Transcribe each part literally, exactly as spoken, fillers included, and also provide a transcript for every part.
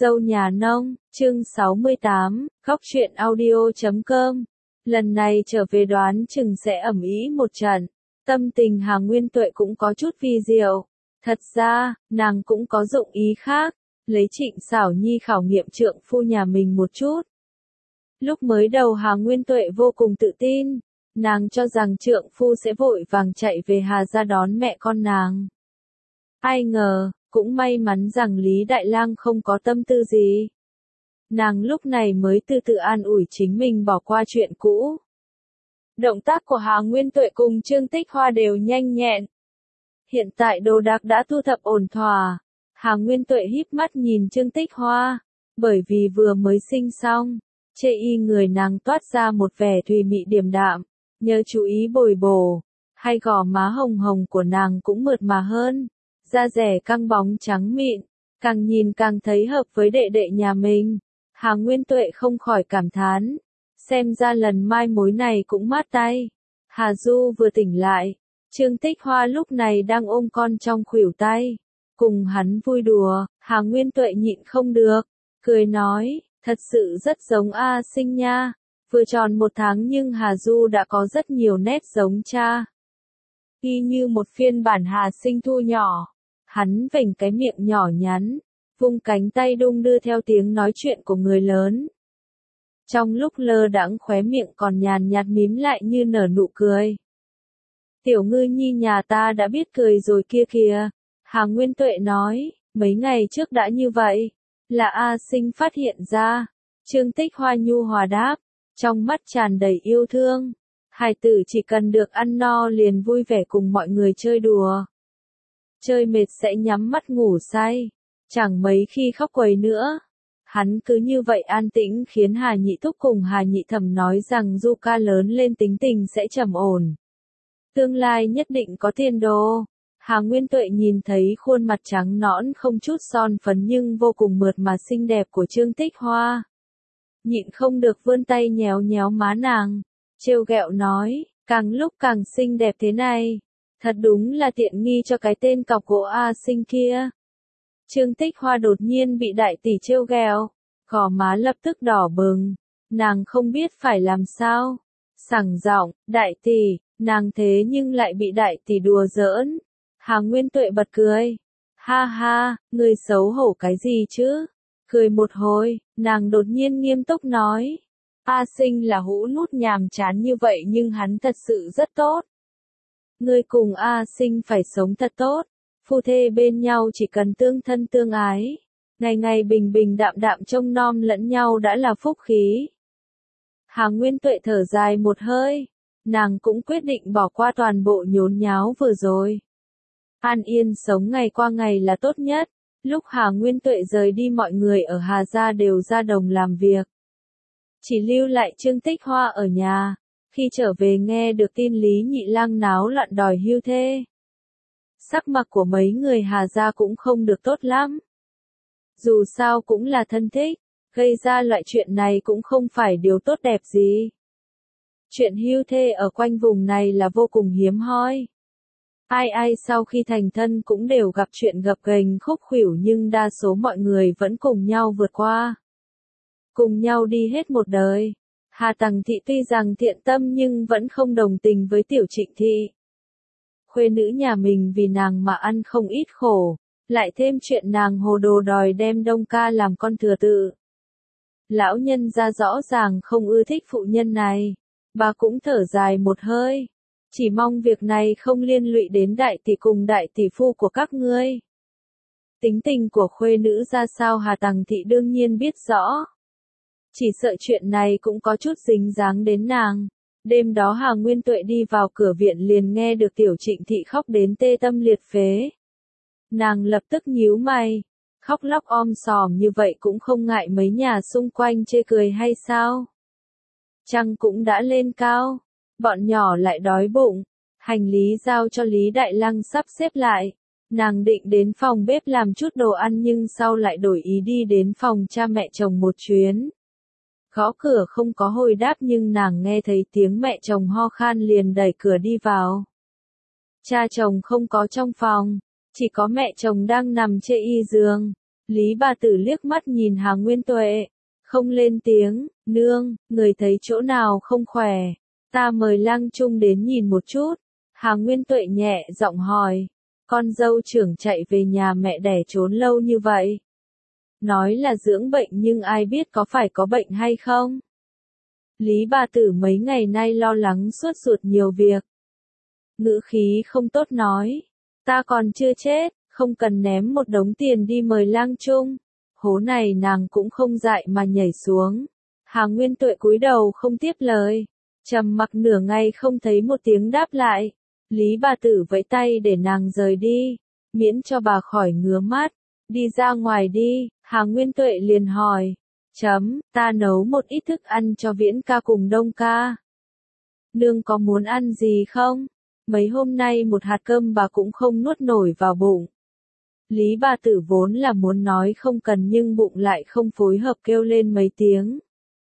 Dâu nhà nông, chương sáu mươi tám, góc truyện audio chấm com. Lần này trở về đoán chừng sẽ ầm ĩ một trận. Tâm tình Hà Nguyên Tuệ cũng có chút vi diệu. Thật ra, nàng cũng có dụng ý khác, lấy Trịnh Xảo Nhi khảo nghiệm trượng phu nhà mình một chút. Lúc mới đầu Hà Nguyên Tuệ vô cùng tự tin, nàng cho rằng trượng phu sẽ vội vàng chạy về Hà gia đón mẹ con nàng. Ai ngờ, cũng may mắn rằng Lý Đại Lang không có tâm tư gì. Nàng lúc này mới từ từ an ủi chính mình bỏ qua chuyện cũ. Động tác của Hà Nguyên Tuệ cùng Trương Tích Hoa đều nhanh nhẹn. Hiện tại đồ đạc đã thu thập ổn thỏa. Hà Nguyên Tuệ híp mắt nhìn Trương Tích Hoa, bởi vì vừa mới sinh xong, chê y người nàng toát ra một vẻ thùy mị điềm đạm, nhớ chú ý bồi bổ, hai gò má hồng hồng của nàng cũng mượt mà hơn. Da rẻ căng bóng trắng mịn, càng nhìn càng thấy hợp với đệ đệ nhà mình. Hà Nguyên Tuệ không khỏi cảm thán, xem ra lần mai mối này cũng mát tay. Hà Du vừa tỉnh lại, Trương Tích Hoa lúc này đang ôm con trong khuỷu tay, cùng hắn vui đùa. Hà Nguyên Tuệ nhịn không được, cười nói, thật sự rất giống A Sinh nha, vừa tròn một tháng nhưng Hà Du đã có rất nhiều nét giống cha. Y như một phiên bản Hà Sinh thu nhỏ. Hắn vểnh cái miệng nhỏ nhắn, vung cánh tay đung đưa theo tiếng nói chuyện của người lớn. Trong lúc lơ đãng khóe miệng còn nhàn nhạt mím lại như nở nụ cười. Tiểu Ngư Nhi nhà ta đã biết cười rồi kia kìa. Hà Nguyên Tuệ nói, mấy ngày trước đã như vậy. Là A Sinh phát hiện ra. Trương Tích Hoa nhu hòa đáp, trong mắt tràn đầy yêu thương. Hài tử chỉ cần được ăn no liền vui vẻ cùng mọi người chơi đùa. Chơi mệt sẽ nhắm mắt ngủ say, chẳng mấy khi khóc quấy nữa. Hắn cứ như vậy an tĩnh khiến Hà Nhị Thúc cùng Hà Nhị Thẩm nói rằng Du ca lớn lên tính tình sẽ trầm ổn. Tương lai nhất định có tiền đồ. Hà Nguyên Tuệ nhìn thấy khuôn mặt trắng nõn không chút son phấn nhưng vô cùng mượt mà xinh đẹp của Trương Tích Hoa. Nhịn không được vươn tay nhéo nhéo má nàng, trêu ghẹo nói, càng lúc càng xinh đẹp thế này. Thật đúng là tiện nghi cho cái tên cọc gỗ A Sinh kia. Trương Tích Hoa đột nhiên bị đại tỷ trêu ghẹo, gò má lập tức đỏ bừng, nàng không biết phải làm sao. Sảng giọng, đại tỷ, nàng thế nhưng lại bị đại tỷ đùa giỡn. Hà Nguyên Tuệ bật cười. Ha ha, người xấu hổ cái gì chứ? Cười một hồi, nàng đột nhiên nghiêm túc nói. A Sinh là hũ nút nhàm chán như vậy nhưng hắn thật sự rất tốt. Ngươi cùng A Sinh phải sống thật tốt, phu thê bên nhau chỉ cần tương thân tương ái, ngày ngày bình bình đạm đạm trông nom lẫn nhau đã là phúc khí. Hà Nguyên Tuệ thở dài một hơi, nàng cũng quyết định bỏ qua toàn bộ nhốn nháo vừa rồi. An yên sống ngày qua ngày là tốt nhất. Lúc Hà Nguyên Tuệ rời đi mọi người ở Hà gia đều ra đồng làm việc. Chỉ lưu lại Trương Tích Hoa ở nhà. Khi trở về nghe được tin Lý Nhị Lang náo loạn đòi hưu thê. Sắc mặt của mấy người Hà gia cũng không được tốt lắm. Dù sao cũng là thân thích, gây ra loại chuyện này cũng không phải điều tốt đẹp gì. Chuyện hưu thê ở quanh vùng này là vô cùng hiếm hoi. Ai ai sau khi thành thân cũng đều gặp chuyện gập ghềnh khúc khuỷu nhưng đa số mọi người vẫn cùng nhau vượt qua. Cùng nhau đi hết một đời. Hà Tằng Thị tuy rằng thiện tâm nhưng vẫn không đồng tình với Tiểu Trịnh Thị. Khuê nữ nhà mình vì nàng mà ăn không ít khổ, lại thêm chuyện nàng hồ đồ đòi đem Đông Ca làm con thừa tự. Lão nhân ra rõ ràng không ưa thích phụ nhân này, bà cũng thở dài một hơi, chỉ mong việc này không liên lụy đến đại tỷ cùng đại tỷ phu của các ngươi. Tính tình của khuê nữ ra sao Hà Tằng Thị đương nhiên biết rõ. Chỉ sợ chuyện này cũng có chút dính dáng đến nàng. Đêm đó Hà Nguyên Tuệ đi vào cửa viện liền nghe được Tiểu Trịnh Thị khóc đến tê tâm liệt phế. Nàng lập tức nhíu mày, khóc lóc om sòm như vậy cũng không ngại mấy nhà xung quanh chê cười hay sao? Trăng cũng đã lên cao, bọn nhỏ lại đói bụng, hành lý giao cho Lý Đại Lang sắp xếp lại. Nàng định đến phòng bếp làm chút đồ ăn nhưng sau lại đổi ý đi đến phòng cha mẹ chồng một chuyến. Gõ cửa không có hồi đáp nhưng nàng nghe thấy tiếng mẹ chồng ho khan liền đẩy cửa đi vào. Cha chồng không có trong phòng, chỉ có mẹ chồng đang nằm trên y giường. Lý bà tử liếc mắt nhìn Hà Nguyên Tuệ, không lên tiếng, nương, người thấy chỗ nào không khỏe, ta mời Lang Trung đến nhìn một chút. Hà Nguyên Tuệ nhẹ giọng hỏi, con dâu trưởng chạy về nhà mẹ đẻ trốn lâu như vậy. Nói là dưỡng bệnh nhưng ai biết có phải có bệnh hay không? Lý bà tử mấy ngày nay lo lắng suốt ruột nhiều việc. Ngữ khí không tốt nói, ta còn chưa chết, không cần ném một đống tiền đi mời Lang Trung. Hố này nàng cũng không dại mà nhảy xuống. Hà Nguyên Tuệ cúi đầu không tiếp lời, trầm mặc nửa ngày không thấy một tiếng đáp lại. Lý bà tử vẫy tay để nàng rời đi, miễn cho bà khỏi ngứa mắt. Đi ra ngoài đi, Hà Nguyên Tuệ liền hỏi, chấm, ta nấu một ít thức ăn cho Viễn ca cùng Đông ca. Nương có muốn ăn gì không? Mấy hôm nay một hạt cơm bà cũng không nuốt nổi vào bụng. Lý bà tử vốn là muốn nói không cần nhưng bụng lại không phối hợp kêu lên mấy tiếng.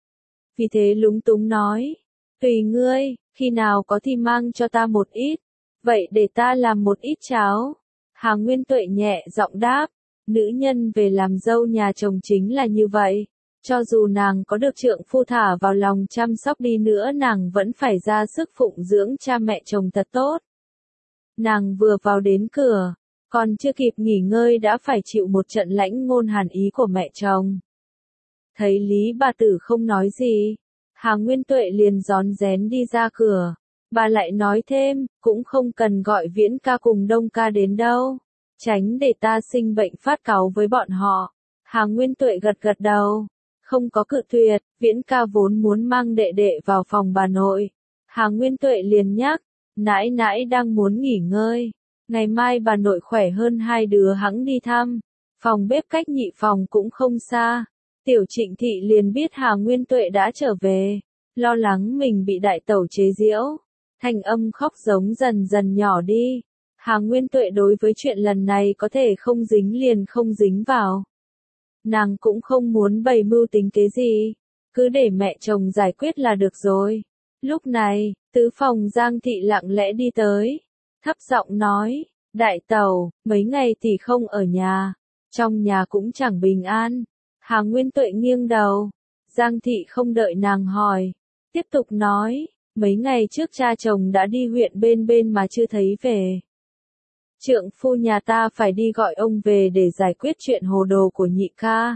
Vì thế lúng túng nói, tùy ngươi, khi nào có thì mang cho ta một ít, vậy để ta làm một ít cháo. Hà Nguyên Tuệ nhẹ giọng đáp, nữ nhân về làm dâu nhà chồng chính là như vậy. Cho dù nàng có được trượng phu thả vào lòng chăm sóc đi nữa nàng vẫn phải ra sức phụng dưỡng cha mẹ chồng thật tốt. Nàng vừa vào đến cửa, còn chưa kịp nghỉ ngơi đã phải chịu một trận lãnh ngôn hàn ý của mẹ chồng. Thấy Lý bà tử không nói gì, Hà Nguyên Tuệ liền rón rén đi ra cửa. Bà lại nói thêm, cũng không cần gọi Viễn ca cùng Đông ca đến đâu, tránh để ta sinh bệnh phát cáu với bọn họ. Hà Nguyên Tuệ gật gật đầu, không có cự tuyệt. Viễn ca vốn muốn mang đệ đệ vào phòng bà nội. Hà Nguyên Tuệ liền nhắc, nãi nãi đang muốn nghỉ ngơi, ngày mai bà nội khỏe hơn hai đứa hẵng đi thăm. Phòng bếp cách nhị phòng cũng không xa. Tiểu Trịnh Thị liền biết Hà Nguyên Tuệ đã trở về, lo lắng mình bị đại tẩu chế giễu. Thanh âm khóc giống dần dần nhỏ đi. Hà Nguyên Tuệ đối với chuyện lần này có thể không dính liền không dính vào. Nàng cũng không muốn bày mưu tính kế gì, cứ để mẹ chồng giải quyết là được rồi. Lúc này, tứ phòng Giang Thị lặng lẽ đi tới, thấp giọng nói, đại tẩu, mấy ngày thì không ở nhà, trong nhà cũng chẳng bình an. Hà Nguyên Tuệ nghiêng đầu, Giang Thị không đợi nàng hỏi, tiếp tục nói, mấy ngày trước cha chồng đã đi huyện bên bên mà chưa thấy về. Trượng phu nhà ta phải đi gọi ông về để giải quyết chuyện hồ đồ của nhị ca.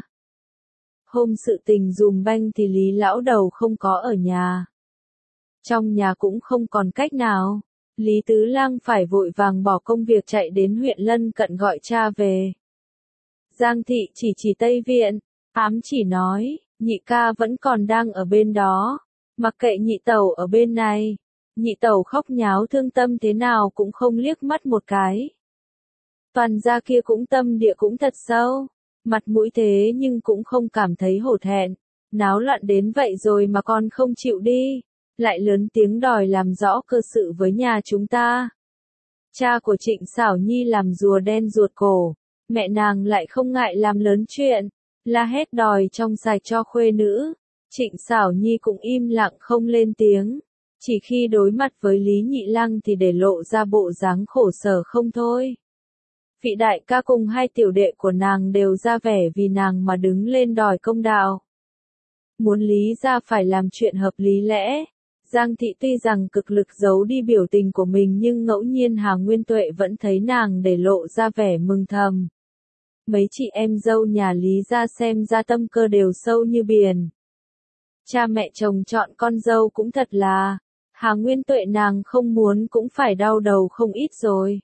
Hôm sự tình dùm banh thì Lý lão đầu không có ở nhà. Trong nhà cũng không còn cách nào, Lý Tứ Lang phải vội vàng bỏ công việc chạy đến huyện lân cận gọi cha về. Giang Thị chỉ chỉ Tây Viện, ám chỉ nói, nhị ca vẫn còn đang ở bên đó, mặc kệ nhị tẩu ở bên này. Nhị tẩu khóc nháo thương tâm thế nào cũng không liếc mắt một cái. Toàn gia kia cũng tâm địa cũng thật sâu, mặt mũi thế nhưng cũng không cảm thấy hổ thẹn. Náo loạn đến vậy rồi mà con không chịu đi, lại lớn tiếng đòi làm rõ cơ sự với nhà chúng ta. Cha của Trịnh Xảo Nhi làm rùa đen ruột cổ, mẹ nàng lại không ngại làm lớn chuyện, la hét đòi trong sạch cho khuê nữ. Trịnh Xảo Nhi cũng im lặng không lên tiếng. Chỉ khi đối mặt với Lý Nhị Lăng thì để lộ ra bộ dáng khổ sở không thôi. Vị đại ca cùng hai tiểu đệ của nàng đều ra vẻ vì nàng mà đứng lên đòi công đạo. Muốn Lý ra phải làm chuyện hợp lý lẽ. Giang Thị tuy rằng cực lực giấu đi biểu tình của mình nhưng ngẫu nhiên Hà Nguyên Tuệ vẫn thấy nàng để lộ ra vẻ mừng thầm. Mấy chị em dâu nhà Lý ra xem ra tâm cơ đều sâu như biển. Cha mẹ chồng chọn con dâu cũng thật là, Hà Nguyên Tuệ nàng không muốn cũng phải đau đầu không ít rồi.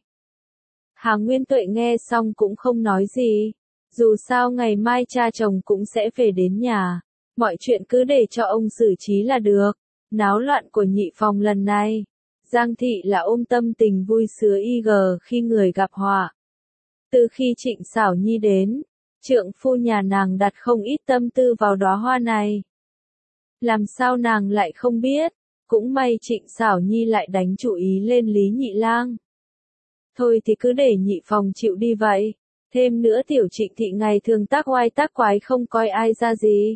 Hà Nguyên Tuệ nghe xong cũng không nói gì, dù sao ngày mai cha chồng cũng sẽ về đến nhà, mọi chuyện cứ để cho ông xử trí là được. Náo loạn của nhị phòng lần này, Giang Thị là ôm tâm tình vui sướng y gờ khi người gặp họa. Từ khi Trịnh Xảo Nhi đến, trượng phu nhà nàng đặt không ít tâm tư vào đóa hoa này. Làm sao nàng lại không biết, cũng may Trịnh Xảo Nhi lại đánh chủ ý lên Lý Nhị Lang. Thôi thì cứ để nhị phòng chịu đi vậy, thêm nữa tiểu Trịnh Thị ngày thường tác oai tác quái không coi ai ra gì.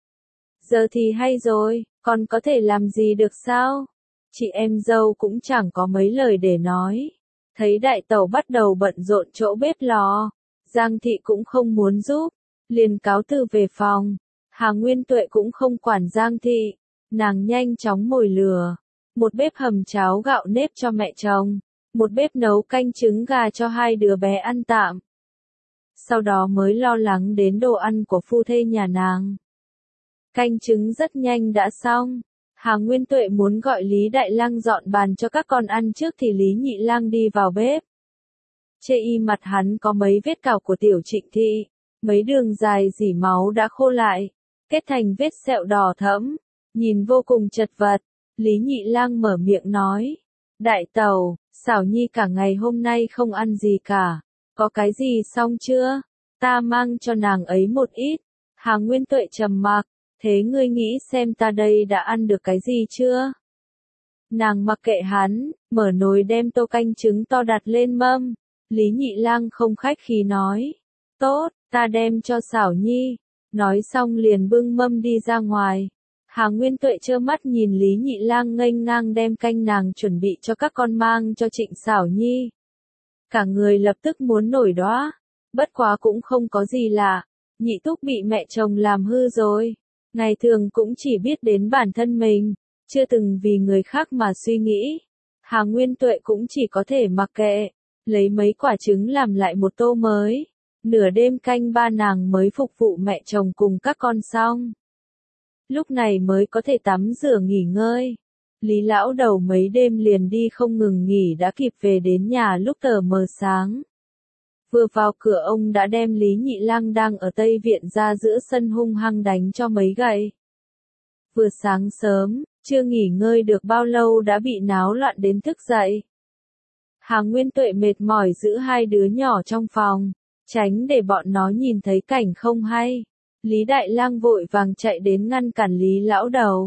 Giờ thì hay rồi, còn có thể làm gì được sao? Chị em dâu cũng chẳng có mấy lời để nói. Thấy đại tẩu bắt đầu bận rộn chỗ bếp lò, Giang thị cũng không muốn giúp, liền cáo từ về phòng. Hà Nguyên Tuệ cũng không quản Giang thị, nàng nhanh chóng mồi lửa. Một bếp hầm cháo gạo nếp cho mẹ chồng, một bếp nấu canh trứng gà cho hai đứa bé ăn tạm. Sau đó mới lo lắng đến đồ ăn của phu thê nhà nàng. Canh trứng rất nhanh đã xong. Hà Nguyên Tuệ muốn gọi Lý Đại Lang dọn bàn cho các con ăn trước thì Lý Nhị Lang đi vào bếp. Chê y mặt hắn có mấy vết cào của Tiểu Trịnh Thị, mấy đường dài dỉ máu đã khô lại, kết thành vết sẹo đỏ thẫm, nhìn vô cùng chật vật. Lý Nhị Lang mở miệng nói, đại tẩu, Xảo Nhi cả ngày hôm nay không ăn gì cả, có cái gì xong chưa? Ta mang cho nàng ấy một ít. Hà Nguyên Tuệ trầm mặc, thế ngươi nghĩ xem ta đây đã ăn được cái gì chưa? Nàng mặc kệ hắn, mở nồi đem tô canh trứng to đặt lên mâm. Lý Nhị Lang không khách khí nói, tốt, ta đem cho Xảo Nhi. Nói xong liền bưng mâm đi ra ngoài. Hà Nguyên Tuệ trơ mắt nhìn Lý Nhị Lang nghênh ngang đem canh nàng chuẩn bị cho các con mang cho Trịnh Xảo Nhi. Cả người lập tức muốn nổi đóa, bất quá cũng không có gì lạ, Nhị Túc bị mẹ chồng làm hư rồi. Ngày thường cũng chỉ biết đến bản thân mình, chưa từng vì người khác mà suy nghĩ. Hà Nguyên Tuệ cũng chỉ có thể mặc kệ, lấy mấy quả trứng làm lại một tô mới. Nửa đêm canh ba nàng mới phục vụ mẹ chồng cùng các con xong. Lúc này mới có thể tắm rửa nghỉ ngơi. Lý lão đầu mấy đêm liền đi không ngừng nghỉ đã kịp về đến nhà lúc tờ mờ sáng. Vừa vào cửa ông đã đem Lý Nhị Lang đang ở Tây Viện ra giữa sân hung hăng đánh cho mấy gậy. Vừa sáng sớm, chưa nghỉ ngơi được bao lâu đã bị náo loạn đến thức dậy. Hà Nguyên Tuệ mệt mỏi giữ hai đứa nhỏ trong phòng, tránh để bọn nó nhìn thấy cảnh không hay. Lý Đại Lang vội vàng chạy đến ngăn cản Lý lão đầu.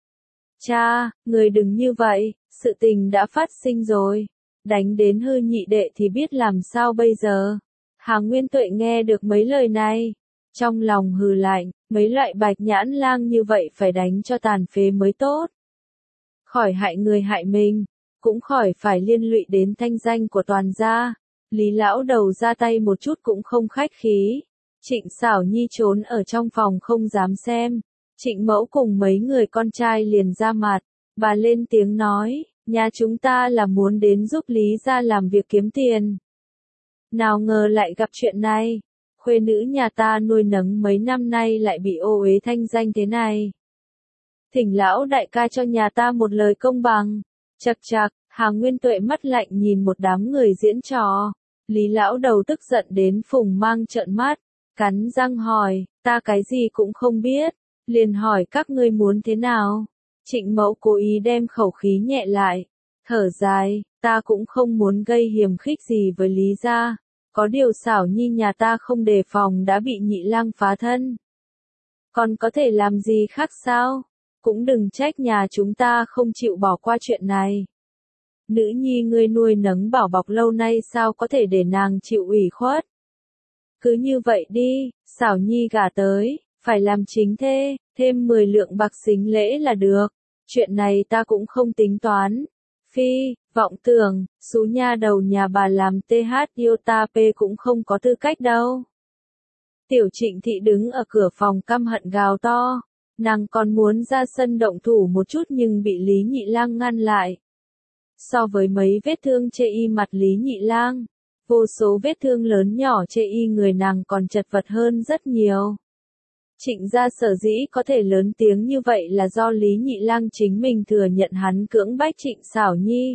Cha, người đừng như vậy, sự tình đã phát sinh rồi. Đánh đến hư nhị đệ thì biết làm sao bây giờ. Hà Nguyên Tuệ nghe được mấy lời này, trong lòng hừ lạnh, mấy loại bạch nhãn lang như vậy phải đánh cho tàn phế mới tốt. Khỏi hại người hại mình, cũng khỏi phải liên lụy đến thanh danh của toàn gia. Lý lão đầu ra tay một chút cũng không khách khí. Trịnh Xảo Nhi trốn ở trong phòng không dám xem. Trịnh Mẫu cùng mấy người con trai liền ra mặt, bà lên tiếng nói, nhà chúng ta là muốn đến giúp Lý gia làm việc kiếm tiền. Nào ngờ lại gặp chuyện này, khuê nữ nhà ta nuôi nấng mấy năm nay lại bị ô uế thanh danh thế này. Thỉnh lão đại ca cho nhà ta một lời công bằng. Chậc chậc, Hà Nguyên Tuệ mắt lạnh nhìn một đám người diễn trò. Lý lão đầu tức giận đến phùng mang trợn mắt, cắn răng hỏi, ta cái gì cũng không biết, liền hỏi các ngươi muốn thế nào. Trịnh Mẫu cố ý đem khẩu khí nhẹ lại, thở dài, ta cũng không muốn gây hiềm khích gì với Lý gia, có điều Xảo Nhi nhà ta không đề phòng đã bị Nhị Lang phá thân. Còn có thể làm gì khác sao? Cũng đừng trách nhà chúng ta không chịu bỏ qua chuyện này. Nữ nhi ngươi nuôi nấng bảo bọc lâu nay sao có thể để nàng chịu ủy khuất. Cứ như vậy đi, Xảo Nhi gả tới, phải làm chính thê, thêm mười lượng bạc xính lễ là được. Chuyện này ta cũng không tính toán. Phi, vọng tưởng, xú nha đầu nhà bà làm tê hát iota p cũng không có tư cách đâu. Tiểu Trịnh Thị đứng ở cửa phòng căm hận gào to. Nàng còn muốn ra sân động thủ một chút nhưng bị Lý Nhị Lang ngăn lại. So với mấy vết thương chê y mặt Lý Nhị Lang, vô số vết thương lớn nhỏ chê y người nàng còn chật vật hơn rất nhiều. Trịnh gia sở dĩ có thể lớn tiếng như vậy là do Lý Nhị Lang chính mình thừa nhận hắn cưỡng bách Trịnh Xảo Nhi.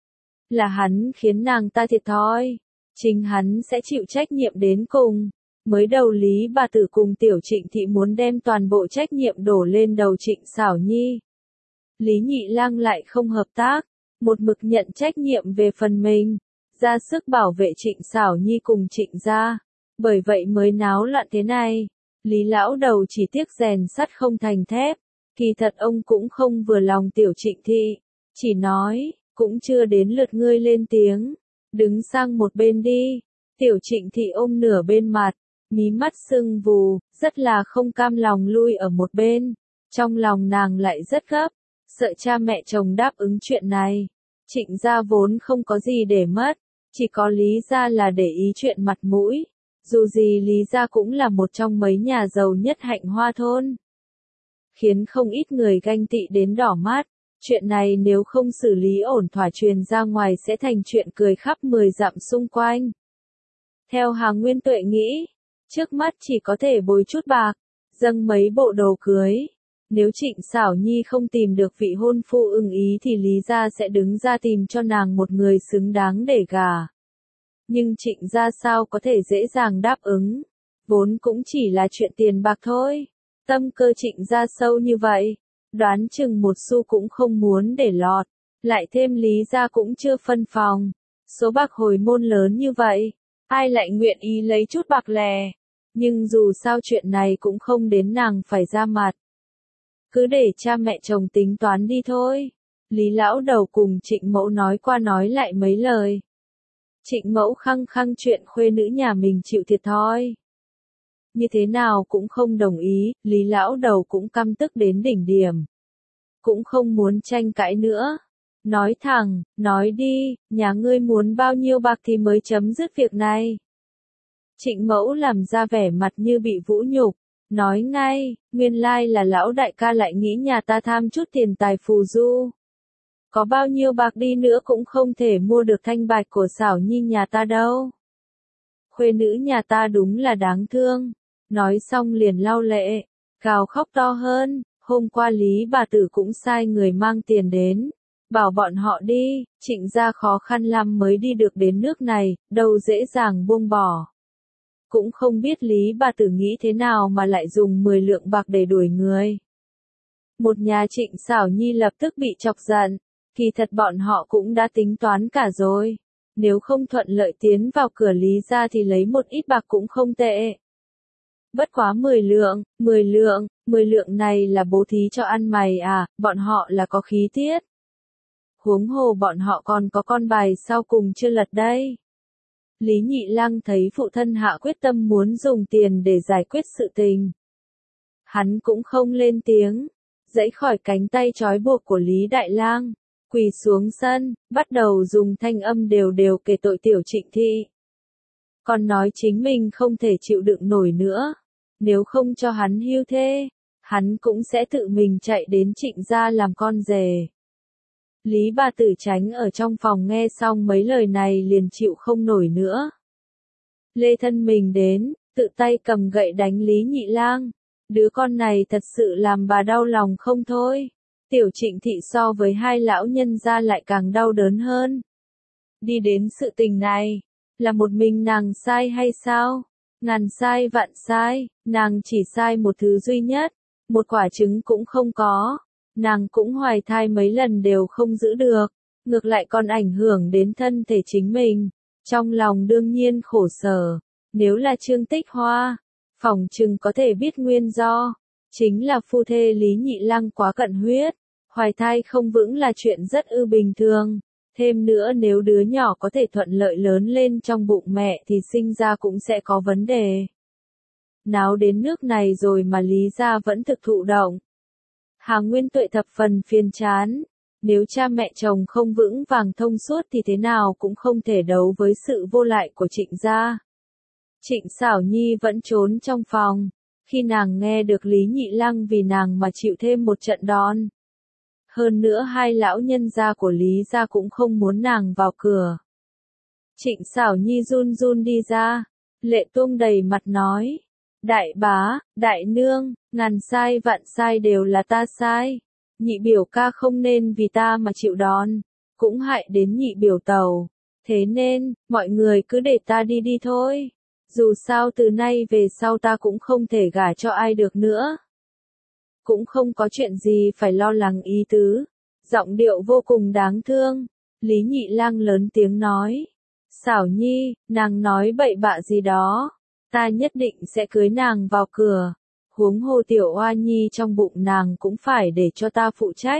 Là hắn khiến nàng ta thiệt thòi, chính hắn sẽ chịu trách nhiệm đến cùng. Mới đầu Lý bà tử cùng Tiểu Trịnh Thị muốn đem toàn bộ trách nhiệm đổ lên đầu Trịnh Xảo Nhi. Lý Nhị Lang lại không hợp tác, một mực nhận trách nhiệm về phần mình, ra sức bảo vệ Trịnh Xảo Nhi cùng Trịnh gia, bởi vậy mới náo loạn thế này. Lý lão đầu chỉ tiếc rèn sắt không thành thép, kỳ thật ông cũng không vừa lòng Tiểu Trịnh Thị, chỉ nói, cũng chưa đến lượt ngươi lên tiếng, đứng sang một bên đi. Tiểu Trịnh Thị ôm nửa bên mặt, mí mắt sưng vù, rất là không cam lòng lui ở một bên, trong lòng nàng lại rất gấp, sợ cha mẹ chồng đáp ứng chuyện này. Trịnh gia vốn không có gì để mất, chỉ có Lý gia là để ý chuyện mặt mũi. Dù gì Lý gia cũng là một trong mấy nhà giàu nhất Hạnh Hoa thôn. Khiến không ít người ganh tị đến đỏ mắt. Chuyện này nếu không xử lý ổn thỏa truyền ra ngoài sẽ thành chuyện cười khắp mười dặm xung quanh. Theo Hà Nguyên Tuệ nghĩ, trước mắt chỉ có thể bồi chút bạc, dâng mấy bộ đồ cưới. Nếu Trịnh Xảo Nhi không tìm được vị hôn phu ưng ý thì Lý gia sẽ đứng ra tìm cho nàng một người xứng đáng để gả. Nhưng Trịnh gia sao có thể dễ dàng đáp ứng, vốn cũng chỉ là chuyện tiền bạc thôi. Tâm cơ Trịnh gia sâu như vậy, đoán chừng một xu cũng không muốn để lọt, lại thêm Lý gia cũng chưa phân phòng. Số bạc hồi môn lớn như vậy, ai lại nguyện ý lấy chút bạc lẻ, nhưng dù sao chuyện này cũng không đến nàng phải ra mặt. Cứ để cha mẹ chồng tính toán đi thôi. Lý lão đầu cùng Trịnh Mẫu nói qua nói lại mấy lời. Trịnh Mẫu khăng khăng chuyện khuê nữ nhà mình chịu thiệt thòi. Như thế nào cũng không đồng ý, Lý lão đầu cũng căm tức đến đỉnh điểm. Cũng không muốn tranh cãi nữa. Nói thẳng, nói đi, nhà ngươi muốn bao nhiêu bạc thì mới chấm dứt việc này. Trịnh Mẫu làm ra vẻ mặt như bị vũ nhục, nói ngay, nguyên lai là lão đại ca lại nghĩ nhà ta tham chút tiền tài phù du. Có bao nhiêu bạc đi nữa cũng không thể mua được thanh bạch của Xảo Nhi nhà ta đâu. Khuê nữ nhà ta đúng là đáng thương. Nói xong liền lau lệ, gào khóc to hơn. Hôm qua Lý bà tử cũng sai người mang tiền đến, bảo bọn họ đi, Trịnh gia khó khăn lắm mới đi được đến nước này, đâu dễ dàng buông bỏ. Cũng không biết Lý bà tử nghĩ thế nào mà lại dùng mười lượng bạc để đuổi người. Một nhà Trịnh Xảo Nhi lập tức bị chọc giận, kỳ thật bọn họ cũng đã tính toán cả rồi. Nếu không thuận lợi tiến vào cửa Lý gia thì lấy một ít bạc cũng không tệ. Bất quá mười lượng, mười lượng, mười lượng này là bố thí cho ăn mày à, bọn họ là có khí tiết. Huống hồ bọn họ còn có con bài sau cùng chưa lật đây. Lý Nhị Lang thấy phụ thân hạ quyết tâm muốn dùng tiền để giải quyết sự tình. Hắn cũng không lên tiếng, giãy khỏi cánh tay trói buộc của Lý Đại Lang, quỳ xuống sân, bắt đầu dùng thanh âm đều đều kể tội tiểu Trịnh thị. Còn nói chính mình không thể chịu đựng nổi nữa, nếu không cho hắn hưu thê, hắn cũng sẽ tự mình chạy đến Trịnh gia làm con rể. Lý bà tử tránh ở trong phòng nghe xong mấy lời này liền chịu không nổi nữa. Lê thân mình đến, tự tay cầm gậy đánh Lý Nhị Lang. Đứa con này thật sự làm bà đau lòng không thôi. Tiểu Trịnh thị so với hai lão nhân gia lại càng đau đớn hơn. Đi đến sự tình này, là một mình nàng sai hay sao? Ngàn sai vạn sai, nàng chỉ sai một thứ duy nhất, một quả trứng cũng không có. Nàng cũng hoài thai mấy lần đều không giữ được, ngược lại còn ảnh hưởng đến thân thể chính mình. Trong lòng đương nhiên khổ sở, nếu là Trương Tích Hoa, phỏng chừng có thể biết nguyên do. Chính là phu thê Lý Nhị Lang quá cận huyết, hoài thai không vững là chuyện rất ư bình thường. Thêm nữa nếu đứa nhỏ có thể thuận lợi lớn lên trong bụng mẹ thì sinh ra cũng sẽ có vấn đề. Náo đến nước này rồi mà Lý gia vẫn thực thụ động. Hà Nguyên Tuệ thập phần phiền chán, nếu cha mẹ chồng không vững vàng thông suốt thì thế nào cũng không thể đấu với sự vô lại của Trịnh gia. Trịnh Xảo Nhi vẫn trốn trong phòng, khi nàng nghe được Lý Nhị Lang vì nàng mà chịu thêm một trận đòn. Hơn nữa hai lão nhân gia của Lý gia cũng không muốn nàng vào cửa. Trịnh Xảo Nhi run run đi ra, lệ tuông đầy mặt nói. Đại bá, đại nương, ngàn sai vạn sai đều là ta sai. Nhị biểu ca không nên vì ta mà chịu đòn, cũng hại đến nhị biểu tàu. Thế nên, mọi người cứ để ta đi đi thôi. Dù sao từ nay về sau ta cũng không thể gả cho ai được nữa. Cũng không có chuyện gì phải lo lắng ý tứ. Giọng điệu vô cùng đáng thương. Lý Nhị Lang lớn tiếng nói. Xảo Nhi, nàng nói bậy bạ gì đó. Ta nhất định sẽ cưới nàng vào cửa. Huống hồ tiểu oa nhi trong bụng nàng cũng phải để cho ta phụ trách.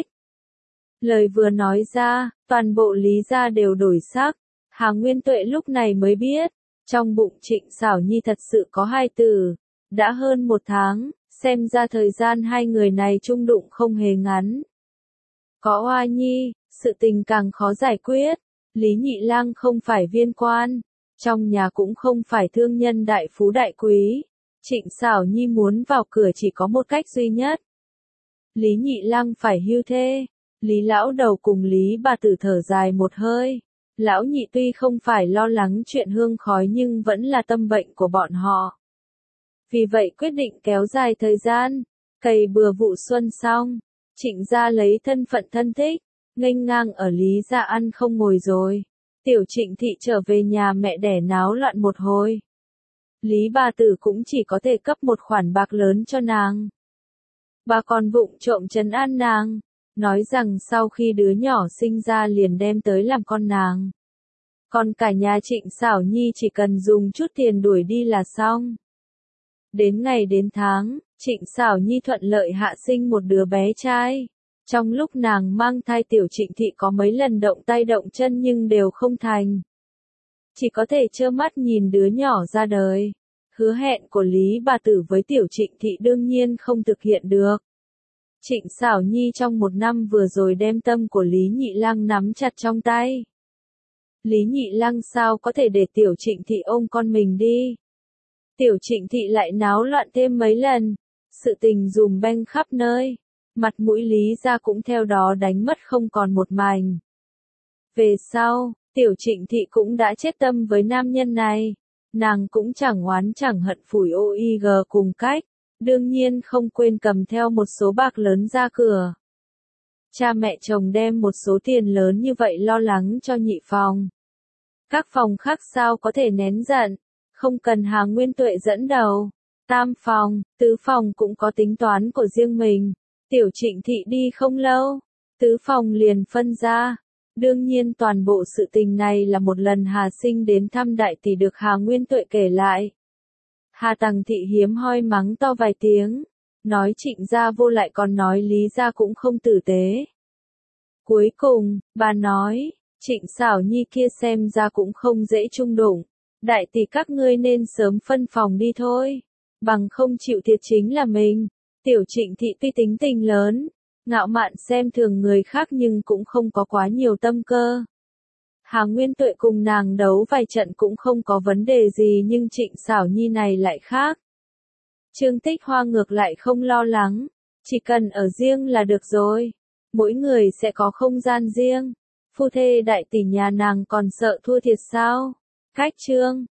Lời vừa nói ra, toàn bộ Lý gia đều đổi sắc. Hà Nguyên Tuệ lúc này mới biết, trong bụng Trịnh Xảo Nhi thật sự có hai tử. Đã hơn một tháng, xem ra thời gian hai người này chung đụng không hề ngắn. Có oa nhi, sự tình càng khó giải quyết. Lý Nhị Lang không phải viên quan, Trong nhà cũng không phải thương nhân đại phú đại quý. Trịnh Sảo Nhi muốn vào cửa chỉ có một cách duy nhất. Lý Nhị Lăng phải hưu thê. Lý lão đầu cùng Lý bà tử thở dài một hơi. Lão nhị tuy không phải lo lắng chuyện hương khói nhưng vẫn là tâm bệnh của bọn họ. Vì vậy quyết định kéo dài thời gian. Cày bừa vụ xuân xong, Trịnh gia lấy thân phận thân thích, nghênh ngang ở Lý gia ăn không ngồi rồi. Tiểu Trịnh thị trở về nhà mẹ đẻ náo loạn một hồi. Lý bà tử cũng chỉ có thể cấp một khoản bạc lớn cho nàng. Bà còn vụng trộm trấn an nàng, nói rằng sau khi đứa nhỏ sinh ra liền đem tới làm con nàng. Còn cả nhà Trịnh Sảo Nhi chỉ cần dùng chút tiền đuổi đi là xong. Đến ngày đến tháng, Trịnh Sảo Nhi thuận lợi hạ sinh một đứa bé trai. Trong lúc nàng mang thai tiểu Trịnh thị có mấy lần động tay động chân nhưng đều không thành. Chỉ có thể trơ mắt nhìn đứa nhỏ ra đời. Hứa hẹn của Lý bà tử với tiểu Trịnh thị đương nhiên không thực hiện được. Trịnh Sảo Nhi trong một năm vừa rồi đem tâm của Lý Nhị Lăng nắm chặt trong tay. Lý Nhị Lăng sao có thể để tiểu Trịnh thị ôm con mình đi. Tiểu Trịnh thị lại náo loạn thêm mấy lần. Sự tình dùm beng khắp nơi. Mặt mũi Lý gia cũng theo đó đánh mất không còn một mảnh. Về sau, tiểu Trịnh thị cũng đã chết tâm với nam nhân này. Nàng cũng chẳng oán chẳng hận phủi ô i giê cùng cách. Đương nhiên không quên cầm theo một số bạc lớn ra cửa. Cha mẹ chồng đem một số tiền lớn như vậy lo lắng cho nhị phòng. Các phòng khác sao có thể nén giận, không cần Hà Nguyên Tuệ dẫn đầu. Tam phòng, tứ phòng cũng có tính toán của riêng mình. Tiểu Trịnh thị đi không lâu, tứ phòng liền phân ra. Đương nhiên toàn bộ sự tình này là một lần Hà Sinh đến thăm đại tỷ được Hà Nguyên Tuệ kể lại. Hà Tằng thị hiếm hoi mắng to vài tiếng, nói Trịnh gia vô lại còn nói Lý gia cũng không tử tế. Cuối cùng, bà nói, Trịnh Sảo Nhi kia xem ra cũng không dễ chung đụng, đại tỷ các ngươi nên sớm phân phòng đi thôi, bằng không chịu thiệt chính là mình. Tiểu Trịnh thị tuy tính tình lớn, ngạo mạn xem thường người khác nhưng cũng không có quá nhiều tâm cơ. Hà Nguyên Tuệ cùng nàng đấu vài trận cũng không có vấn đề gì nhưng Trịnh Sảo Nhi này lại khác. Trương Tích Hoa ngược lại không lo lắng, chỉ cần ở riêng là được rồi, mỗi người sẽ có không gian riêng. Phu thê đại tỷ nhà nàng còn sợ thua thiệt sao? Cách chương